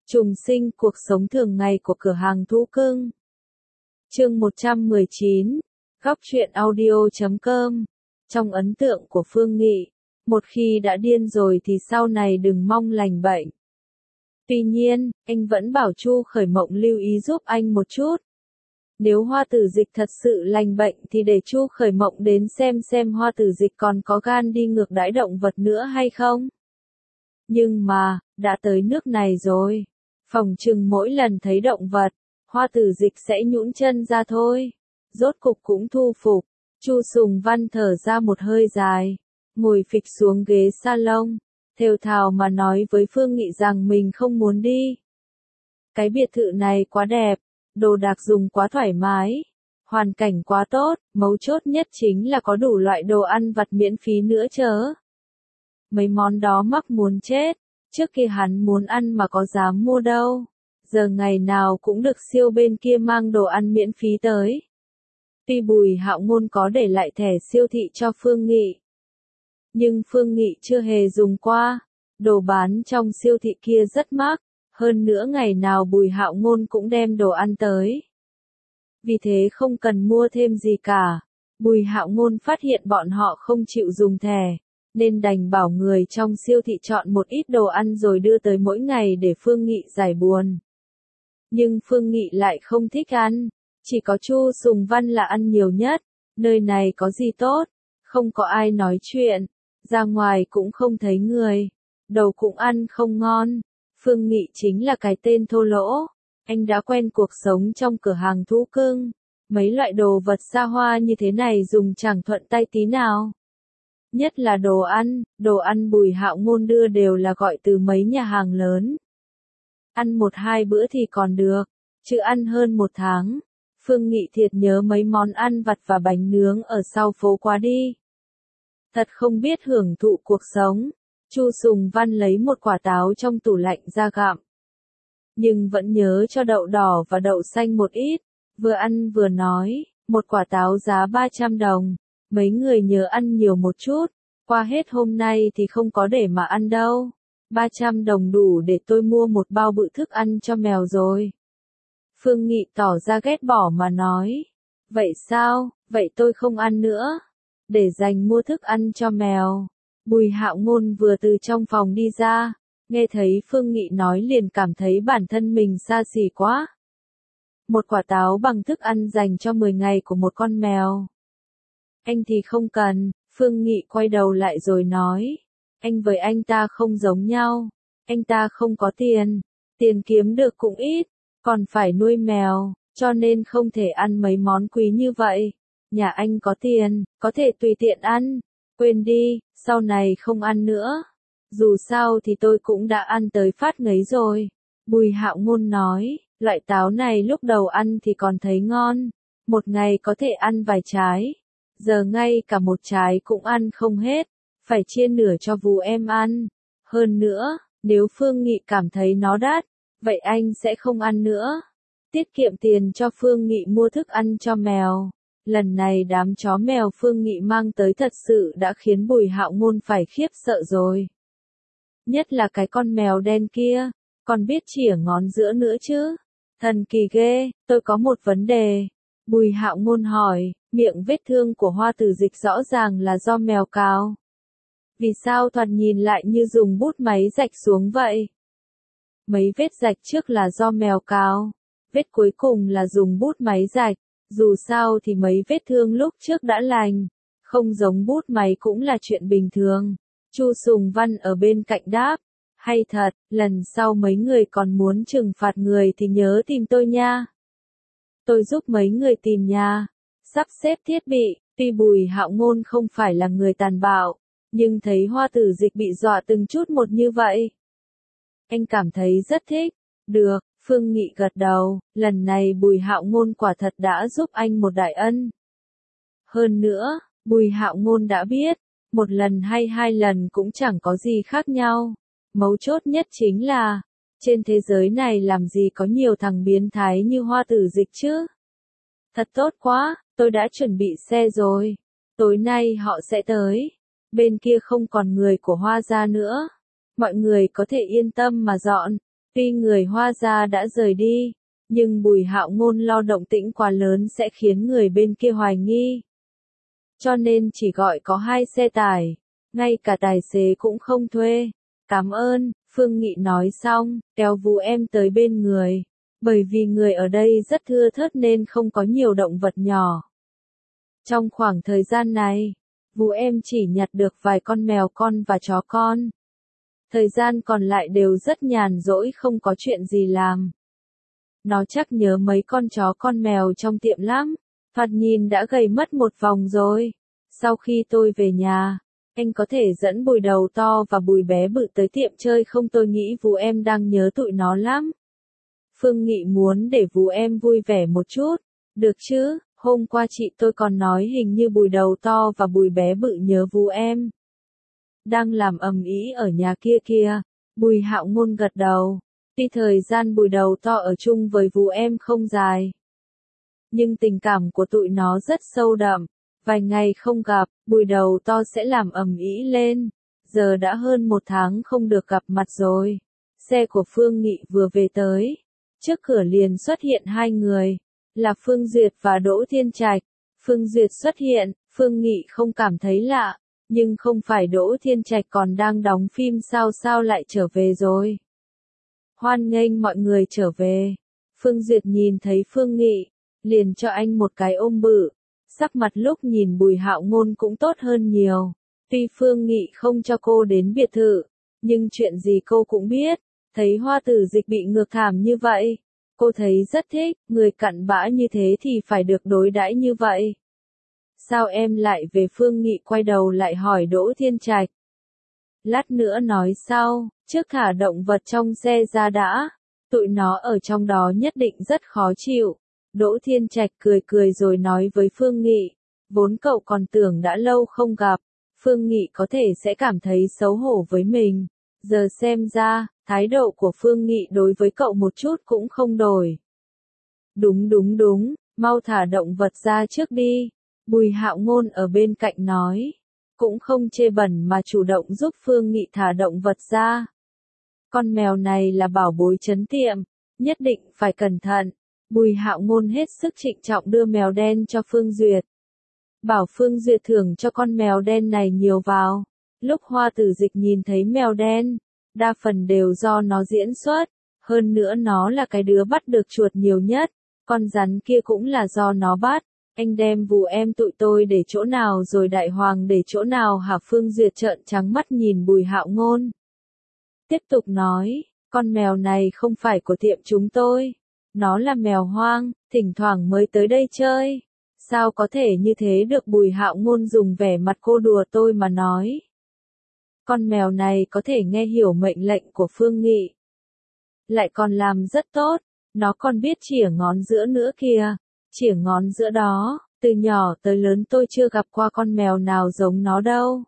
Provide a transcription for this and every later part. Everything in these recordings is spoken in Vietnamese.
Trùng sinh cuộc sống thường ngày của cửa hàng thú cưng. Chương 119, Góc truyện audio.com. Trong ấn tượng của Phương Nghị, một khi đã điên rồi thì sau này đừng mong lành bệnh. Tuy nhiên, anh vẫn bảo Chu Khởi Mộng lưu ý giúp anh một chút. Nếu Hoa Tử Dịch thật sự lành bệnh thì để Chu Khởi Mộng đến xem Hoa Tử Dịch còn có gan đi ngược đãi động vật nữa hay không. Nhưng mà, đã tới nước này rồi. Phỏng chừng mỗi lần thấy động vật, Hoa Tử Dịch sẽ nhũn chân ra thôi. Rốt cục cũng thu phục. Chu Sùng Văn thở ra một hơi dài, ngồi phịch xuống ghế salon, thều thào mà nói với Phương Nghị rằng mình không muốn đi. Cái biệt thự này quá đẹp, đồ đạc dùng quá thoải mái, hoàn cảnh quá tốt, mấu chốt nhất chính là có đủ loại đồ ăn vặt miễn phí nữa chớ. Mấy món đó mắc muốn chết, trước kia hắn muốn ăn mà có dám mua đâu, giờ ngày nào cũng được siêu bên kia mang đồ ăn miễn phí tới. Tuy Bùi Hạo Ngôn có để lại thẻ siêu thị cho Phương Nghị, nhưng Phương Nghị chưa hề dùng qua, đồ bán trong siêu thị kia rất mắc, hơn nữa ngày nào Bùi Hạo Ngôn cũng đem đồ ăn tới. Vì thế không cần mua thêm gì cả, Bùi Hạo Ngôn phát hiện bọn họ không chịu dùng thẻ, nên đành bảo người trong siêu thị chọn một ít đồ ăn rồi đưa tới mỗi ngày để Phương Nghị giải buồn. Nhưng Phương Nghị lại không thích ăn, chỉ có Chu Sùng Văn là ăn nhiều nhất, nơi này có gì tốt, không có ai nói chuyện, ra ngoài cũng không thấy người, đầu cũng ăn không ngon. Phương Nghị chính là cái tên thô lỗ, anh đã quen cuộc sống trong cửa hàng thú cưng, mấy loại đồ vật xa hoa như thế này dùng chẳng thuận tay tí nào. Nhất là đồ ăn Bùi Hạo Ngôn đưa đều là gọi từ mấy nhà hàng lớn. Ăn 1-2 bữa thì còn được, chứ ăn hơn 1 tháng. Phương Nghị thiệt nhớ mấy món ăn vặt và bánh nướng ở sau phố quá đi. Thật không biết hưởng thụ cuộc sống. Chu Sùng Văn lấy một quả táo trong tủ lạnh ra gặm. Nhưng vẫn nhớ cho đậu đỏ và đậu xanh một ít, vừa ăn vừa nói, một quả táo giá 300 đồng. Mấy người nhớ ăn nhiều một chút, qua hết hôm nay thì không có để mà ăn đâu. 300 đồng đủ để tôi mua một bao bự thức ăn cho mèo rồi. Phương Nghị tỏ ra ghét bỏ mà nói. Vậy sao, vậy tôi không ăn nữa. Để dành mua thức ăn cho mèo. Bùi Hạo Ngôn vừa từ trong phòng đi ra, nghe thấy Phương Nghị nói liền cảm thấy bản thân mình xa xỉ quá. Một quả táo bằng thức ăn dành cho 10 ngày của một con mèo. Anh thì không cần, Phương Nghị quay đầu lại rồi nói. Anh với anh ta không giống nhau, anh ta không có tiền kiếm được cũng ít, còn phải nuôi mèo, cho nên không thể ăn mấy món quý như vậy. Nhà anh có tiền, có thể tùy tiện ăn, quên đi, sau này không ăn nữa. Dù sao thì tôi cũng đã ăn tới phát ngấy rồi. Bùi Hạo Ngôn nói, loại táo này lúc đầu ăn thì còn thấy ngon, một ngày có thể ăn vài trái. Giờ ngay cả một trái cũng ăn không hết, phải chia nửa cho Vú em ăn. Hơn nữa, nếu Phương Nghị cảm thấy nó đắt, vậy anh sẽ không ăn nữa. Tiết kiệm tiền cho Phương Nghị mua thức ăn cho mèo. Lần này đám chó mèo Phương Nghị mang tới thật sự đã khiến Bùi Hạo Ngôn phải khiếp sợ rồi. Nhất là cái con mèo đen kia, còn biết chỉa ngón giữa nữa chứ. Thần kỳ ghê, tôi có một vấn đề. Bùi Hạo Ngôn hỏi, miệng vết thương của Hoa Tử Dịch rõ ràng là do mèo cào. Vì sao thoạt nhìn lại như dùng bút máy rạch xuống vậy? Mấy vết rạch trước là do mèo cào, vết cuối cùng là dùng bút máy rạch, dù sao thì mấy vết thương lúc trước đã lành, không giống bút máy cũng là chuyện bình thường. Chu Sùng Văn ở bên cạnh đáp, hay thật, lần sau mấy người còn muốn trừng phạt người thì nhớ tìm tôi nha. Tôi giúp mấy người tìm nha, sắp xếp thiết bị. Tuy Bùi Hạo Ngôn không phải là người tàn bạo, nhưng thấy Hoa Tử Dịch bị dọa từng chút một như vậy, anh cảm thấy rất thích. Được, Phương Nghị gật đầu, lần này Bùi Hạo Ngôn quả thật đã giúp anh một đại ân. Hơn nữa, Bùi Hạo Ngôn đã biết, một lần hay 2 lần cũng chẳng có gì khác nhau. Mấu chốt nhất chính là, trên thế giới này làm gì có nhiều thằng biến thái như Hoa Tử Dịch chứ. Thật tốt quá, tôi đã chuẩn bị xe rồi. Tối nay họ sẽ tới. Bên kia không còn người của Hoa gia nữa. Mọi người có thể yên tâm mà dọn. Tuy người Hoa gia đã rời đi, nhưng Bùi Hạo Ngôn lo động tĩnh quá lớn sẽ khiến người bên kia hoài nghi. Cho nên chỉ gọi có 2 xe tải, ngay cả tài xế cũng không thuê. Cảm ơn, Phương Nghị nói xong, kéo Vũ Em tới bên người. Bởi vì người ở đây rất thưa thớt nên không có nhiều động vật nhỏ. Trong khoảng thời gian này, Vũ Em chỉ nhặt được vài con mèo con và chó con. Thời gian còn lại đều rất nhàn rỗi không có chuyện gì làm. Nó chắc nhớ mấy con chó con mèo trong tiệm lắm, thoạt nhìn đã gầy mất một vòng rồi. Sau khi tôi về nhà, anh có thể dẫn Bùi Đầu To và Bùi Bé Bự tới tiệm chơi không? Tôi nghĩ Vũ Em đang nhớ tụi nó lắm. Phương Nghị muốn để Vũ Em vui vẻ một chút. Được chứ, hôm qua chị tôi còn nói hình như Bùi Đầu To và Bùi Bé Bự nhớ Vũ Em. Đang làm ầm ĩ ở nhà kia kìa. Bùi Hạo Ngôn gật đầu. Tuy thời gian Bùi Đầu To ở chung với Vũ Em không dài, nhưng tình cảm của tụi nó rất sâu đậm. Vài ngày không gặp, Bùi Đầu To sẽ làm ầm ĩ lên. Giờ đã hơn 1 tháng không được gặp mặt rồi. Xe của Phương Nghị vừa về tới. Trước cửa liền xuất hiện 2 người, là Phương Duyệt và Đỗ Thiên Trạch. Phương Duyệt xuất hiện, Phương Nghị không cảm thấy lạ, nhưng không phải Đỗ Thiên Trạch còn đang đóng phim sao lại trở về rồi. Hoan nghênh mọi người trở về. Phương Duyệt nhìn thấy Phương Nghị, liền cho anh một cái ôm bự. Sắc mặt lúc nhìn Bùi Hạo Ngôn cũng tốt hơn nhiều. Tuy Phương Nghị không cho cô đến biệt thự, nhưng chuyện gì cô cũng biết. Thấy Hoa Tử Dịch bị ngược thảm như vậy, cô thấy rất thích, người cặn bã như thế thì phải được đối đãi như vậy. Sao em lại về? Phương Nghị quay đầu lại hỏi Đỗ Thiên Trạch. Lát nữa nói sau, trước thả động vật trong xe ra đã, tụi nó ở trong đó nhất định rất khó chịu. Đỗ Thiên Trạch cười rồi nói với Phương Nghị, vốn cậu còn tưởng đã lâu không gặp, Phương Nghị có thể sẽ cảm thấy xấu hổ với mình. Giờ xem ra, thái độ của Phương Nghị đối với cậu một chút cũng không đổi. Đúng, mau thả động vật ra trước đi. Bùi Hạo Ngôn ở bên cạnh nói. Cũng không chê bẩn mà chủ động giúp Phương Nghị thả động vật ra. Con mèo này là bảo bối trấn tiệm, nhất định phải cẩn thận. Bùi Hạo Ngôn hết sức trịnh trọng đưa mèo đen cho Phương Duyệt. Bảo Phương Duyệt thưởng cho con mèo đen này nhiều vào. Lúc Hoa Tử Dịch nhìn thấy mèo đen, đa phần đều do nó diễn xuất, hơn nữa nó là cái đứa bắt được chuột nhiều nhất, con rắn kia cũng là do nó bắt. Anh đem Vũ Em tụi tôi để chỗ nào rồi Đại Hoàng để chỗ nào hả? Phương Duyệt trợn trắng mắt nhìn Bùi Hạo Ngôn. Tiếp tục nói, con mèo này không phải của tiệm chúng tôi, nó là mèo hoang, thỉnh thoảng mới tới đây chơi. Sao có thể như thế được? Bùi Hạo Ngôn dùng vẻ mặt cô đùa tôi mà nói. Con mèo này có thể nghe hiểu mệnh lệnh của Phương Nghị. Lại còn làm rất tốt, nó còn biết chỉa ngón giữa nữa kìa. Chỉa ngón giữa đó, từ nhỏ tới lớn tôi chưa gặp qua con mèo nào giống nó đâu.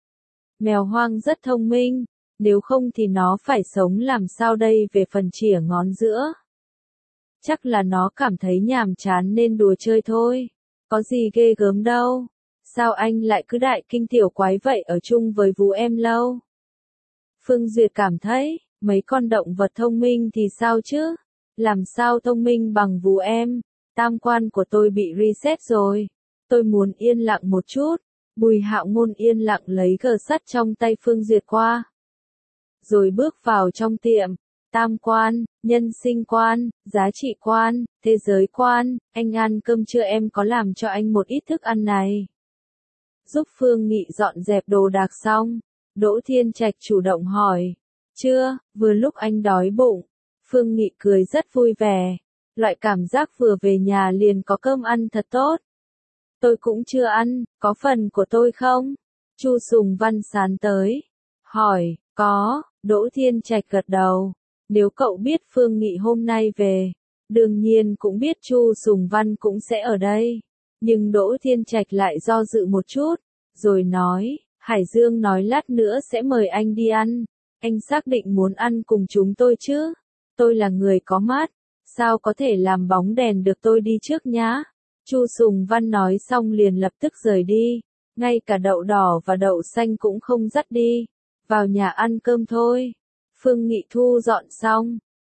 Mèo hoang rất thông minh, nếu không thì nó phải sống làm sao đây? Về phần chỉa ngón giữa, chắc là nó cảm thấy nhàm chán nên đùa chơi thôi, có gì ghê gớm đâu. Sao anh lại cứ đại kinh tiểu quái vậy? Ở chung với Vũ Em lâu. Phương Duyệt cảm thấy, mấy con động vật thông minh thì sao chứ? Làm sao thông minh bằng Vũ Em? Tam quan của tôi bị reset rồi. Tôi muốn yên lặng một chút. Bùi Hạo Ngôn yên lặng lấy gờ sắt trong tay Phương Duyệt qua. Rồi bước vào trong tiệm. Tam quan, nhân sinh quan, giá trị quan, thế giới quan. Anh ăn cơm chưa? Em có làm cho anh một ít thức ăn này. Giúp Phương Nghị dọn dẹp đồ đạc xong, Đỗ Thiên Trạch chủ động hỏi. Chưa, vừa lúc anh đói bụng. Phương Nghị cười rất vui vẻ. Loại cảm giác vừa về nhà liền có cơm ăn thật tốt. Tôi cũng chưa ăn, có phần của tôi không? Chu Sùng Văn sán tới. Hỏi, có, Đỗ Thiên Trạch gật đầu. Nếu cậu biết Phương Nghị hôm nay về, đương nhiên cũng biết Chu Sùng Văn cũng sẽ ở đây. Nhưng Đỗ Thiên Trạch lại do dự một chút, rồi nói, Hải Dương nói lát nữa sẽ mời anh đi ăn. Anh xác định muốn ăn cùng chúng tôi chứ? Tôi là người có mắt, sao có thể làm bóng đèn được? Tôi đi trước nhá. Chu Sùng Văn nói xong liền lập tức rời đi, ngay cả đậu đỏ và đậu xanh cũng không dắt đi. Vào nhà ăn cơm thôi. Phương Nghị thu dọn xong,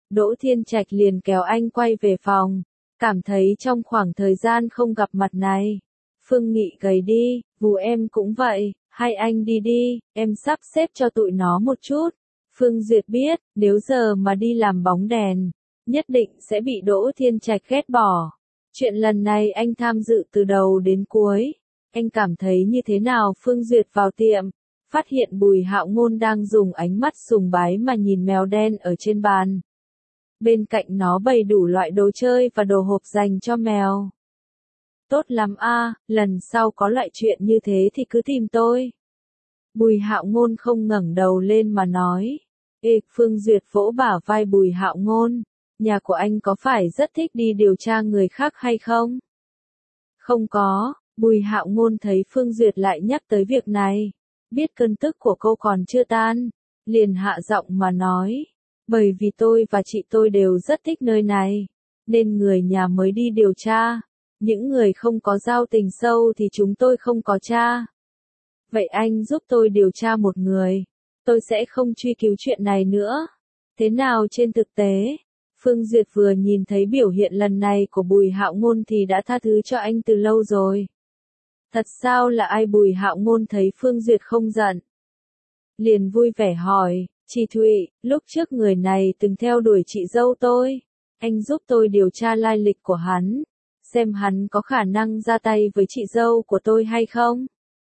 Đỗ Thiên Trạch liền kéo anh quay về phòng, cảm thấy trong khoảng thời gian không gặp mặt này, Phương Nghị gầy đi, Vù em cũng vậy, hai anh đi đi, em sắp xếp cho tụi nó một chút. Phương Duyệt biết, nếu giờ mà đi làm bóng đèn, nhất định sẽ bị Đỗ Thiên Trạch ghét bỏ. Chuyện lần này anh tham dự từ đầu đến cuối. Anh cảm thấy như thế nào? Phương Duyệt vào tiệm, phát hiện Bùi Hạo Ngôn đang dùng ánh mắt sùng bái mà nhìn mèo đen ở trên bàn. Bên cạnh nó bày đủ loại đồ chơi và đồ hộp dành cho mèo. Tốt lắm a, lần sau có loại chuyện như thế thì cứ tìm tôi. Bùi Hạo Ngôn không ngẩng đầu lên mà nói. Ê, Phương Duyệt vỗ bả vai Bùi Hạo Ngôn, nhà của anh có phải rất thích đi điều tra người khác hay không? Không có, Bùi Hạo Ngôn thấy Phương Duyệt lại nhắc tới việc này, biết cơn tức của cô còn chưa tan, liền hạ giọng mà nói. Bởi vì tôi và chị tôi đều rất thích nơi này, nên người nhà mới đi điều tra. Những người không có giao tình sâu thì chúng tôi không có tra. Vậy anh giúp tôi điều tra một người, tôi sẽ không truy cứu chuyện này nữa. Thế nào trên thực tế? Phương Duyệt vừa nhìn thấy biểu hiện lần này của Bùi Hạo Ngôn thì đã tha thứ cho anh từ lâu rồi. Thật sao là ai? Bùi Hạo Ngôn thấy Phương Duyệt không giận, liền vui vẻ hỏi, chị Thụy, lúc trước người này từng theo đuổi chị dâu tôi, anh giúp tôi điều tra lai lịch của hắn, xem hắn có khả năng ra tay với chị dâu của tôi hay không.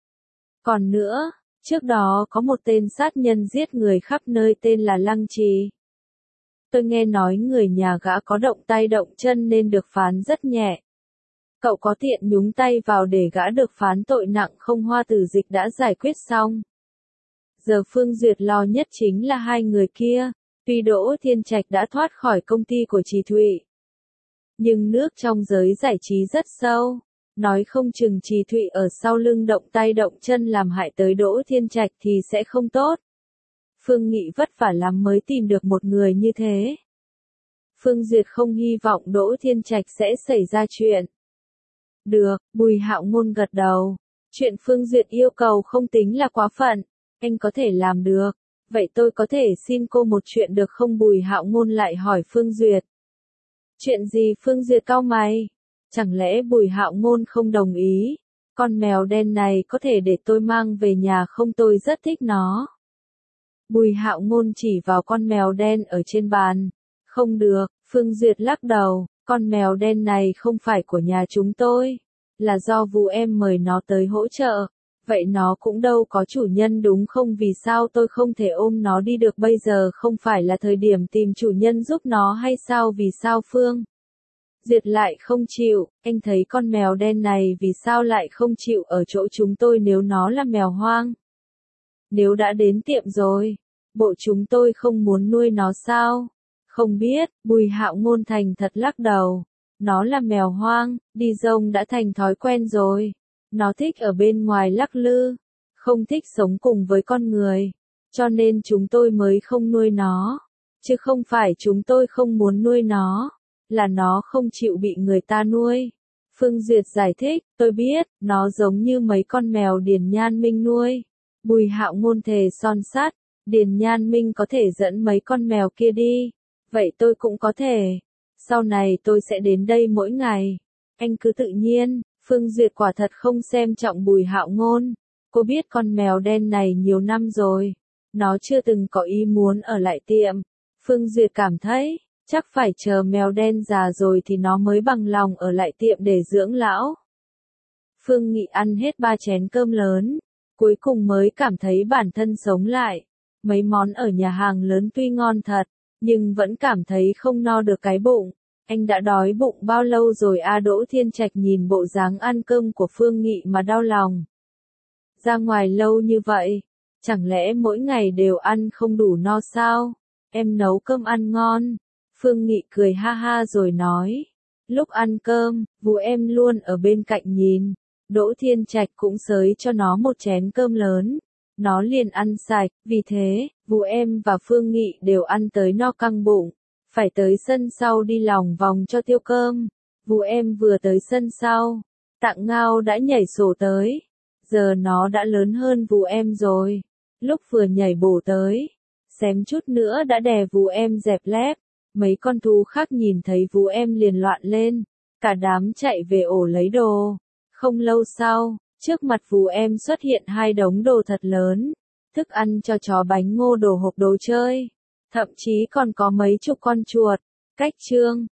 Còn nữa, trước đó có một tên sát nhân giết người khắp nơi tên là Lăng Trì. Tôi nghe nói người nhà gã có động tay động chân nên được phán rất nhẹ. Cậu có tiện nhúng tay vào để gã được phán tội nặng không? Hoa Tử Dịch đã giải quyết xong. Giờ Phương Duyệt lo nhất chính là hai người kia. Tuy Đỗ Thiên Trạch đã thoát khỏi công ty của Trì Thụy, nhưng nước trong giới giải trí rất sâu. Nói không chừng Trì Thụy ở sau lưng động tay động chân làm hại tới Đỗ Thiên Trạch thì sẽ không tốt. Phương Nghị vất vả lắm mới tìm được một người như thế. Phương Duyệt không hy vọng Đỗ Thiên Trạch sẽ xảy ra chuyện. Được, Bùi Hạo Ngôn gật đầu. Chuyện Phương Duyệt yêu cầu không tính là quá phận. Anh có thể làm được. Vậy tôi có thể xin cô một chuyện được không? Bùi Hạo Ngôn lại hỏi Phương Duyệt. Chuyện gì? Phương Duyệt cau mày. Chẳng lẽ Bùi Hạo Ngôn không đồng ý? Con mèo đen này có thể để tôi mang về nhà không? Tôi rất thích nó. Bùi Hạo Ngôn chỉ vào con mèo đen ở trên bàn. Không được, Phương Duyệt lắc đầu, con mèo đen này không phải của nhà chúng tôi, là do Vù em mời nó tới hỗ trợ. Vậy nó cũng đâu có chủ nhân đúng không? Vì sao tôi không thể ôm nó đi được? Bây giờ không phải là thời điểm tìm chủ nhân giúp nó hay sao? Vì sao Phương Duyệt lại không chịu? Anh thấy con mèo đen này vì sao lại không chịu ở chỗ chúng tôi nếu nó là mèo hoang? Nếu đã đến tiệm rồi, bộ chúng tôi không muốn nuôi nó sao? Không biết, Bùi Hạo Ngôn thành thật lắc đầu. Nó là mèo hoang, đi rông đã thành thói quen rồi. Nó thích ở bên ngoài lắc lư, không thích sống cùng với con người. Cho nên chúng tôi mới không nuôi nó. Chứ không phải chúng tôi không muốn nuôi nó, là nó không chịu bị người ta nuôi. Phương Duyệt giải thích, tôi biết, nó giống như mấy con mèo Điền Nhan Minh nuôi. Bùi Hạo Ngôn thề son sắt, Điền Nhan Minh có thể dẫn mấy con mèo kia đi. Vậy tôi cũng có thể. Sau này tôi sẽ đến đây mỗi ngày. Anh cứ tự nhiên. Phương Duyệt quả thật không xem trọng Bùi Hạo Ngôn. Cô biết con mèo đen này nhiều năm rồi. Nó chưa từng có ý muốn ở lại tiệm. Phương Duyệt cảm thấy, chắc phải chờ mèo đen già rồi thì nó mới bằng lòng ở lại tiệm để dưỡng lão. Phương Nghị ăn hết 3 chén cơm lớn. Cuối cùng mới cảm thấy bản thân sống lại. Mấy món ở nhà hàng lớn tuy ngon thật, nhưng vẫn cảm thấy không no được cái bụng. Anh đã đói bụng bao lâu rồi? Đỗ Thiên Trạch nhìn bộ dáng ăn cơm của Phương Nghị mà đau lòng. Ra ngoài lâu như vậy, chẳng lẽ mỗi ngày đều ăn không đủ no sao? Em nấu cơm ăn ngon. Phương Nghị cười ha ha rồi nói. Lúc ăn cơm, Vù em luôn ở bên cạnh nhìn. Đỗ Thiên Trạch cũng xới cho nó một chén cơm lớn. Nó liền ăn sạch, vì thế, Vù em và Phương Nghị đều ăn tới no căng bụng. Phải tới sân sau đi lòng vòng cho tiêu cơm. Vù em vừa tới sân sau, Tạng Ngao đã nhảy sổ tới. Giờ nó đã lớn hơn Vù em rồi. Lúc vừa nhảy bổ tới, xém chút nữa đã đè Vù em dẹp lép. Mấy con thú khác nhìn thấy Vũ Em liền loạn lên, cả đám chạy về ổ lấy đồ. Không lâu sau, trước mặt Vũ Em xuất hiện hai đống đồ thật lớn, thức ăn cho chó, bánh ngô, đồ hộp, đồ chơi, thậm chí còn có mấy chục con chuột. Cách chương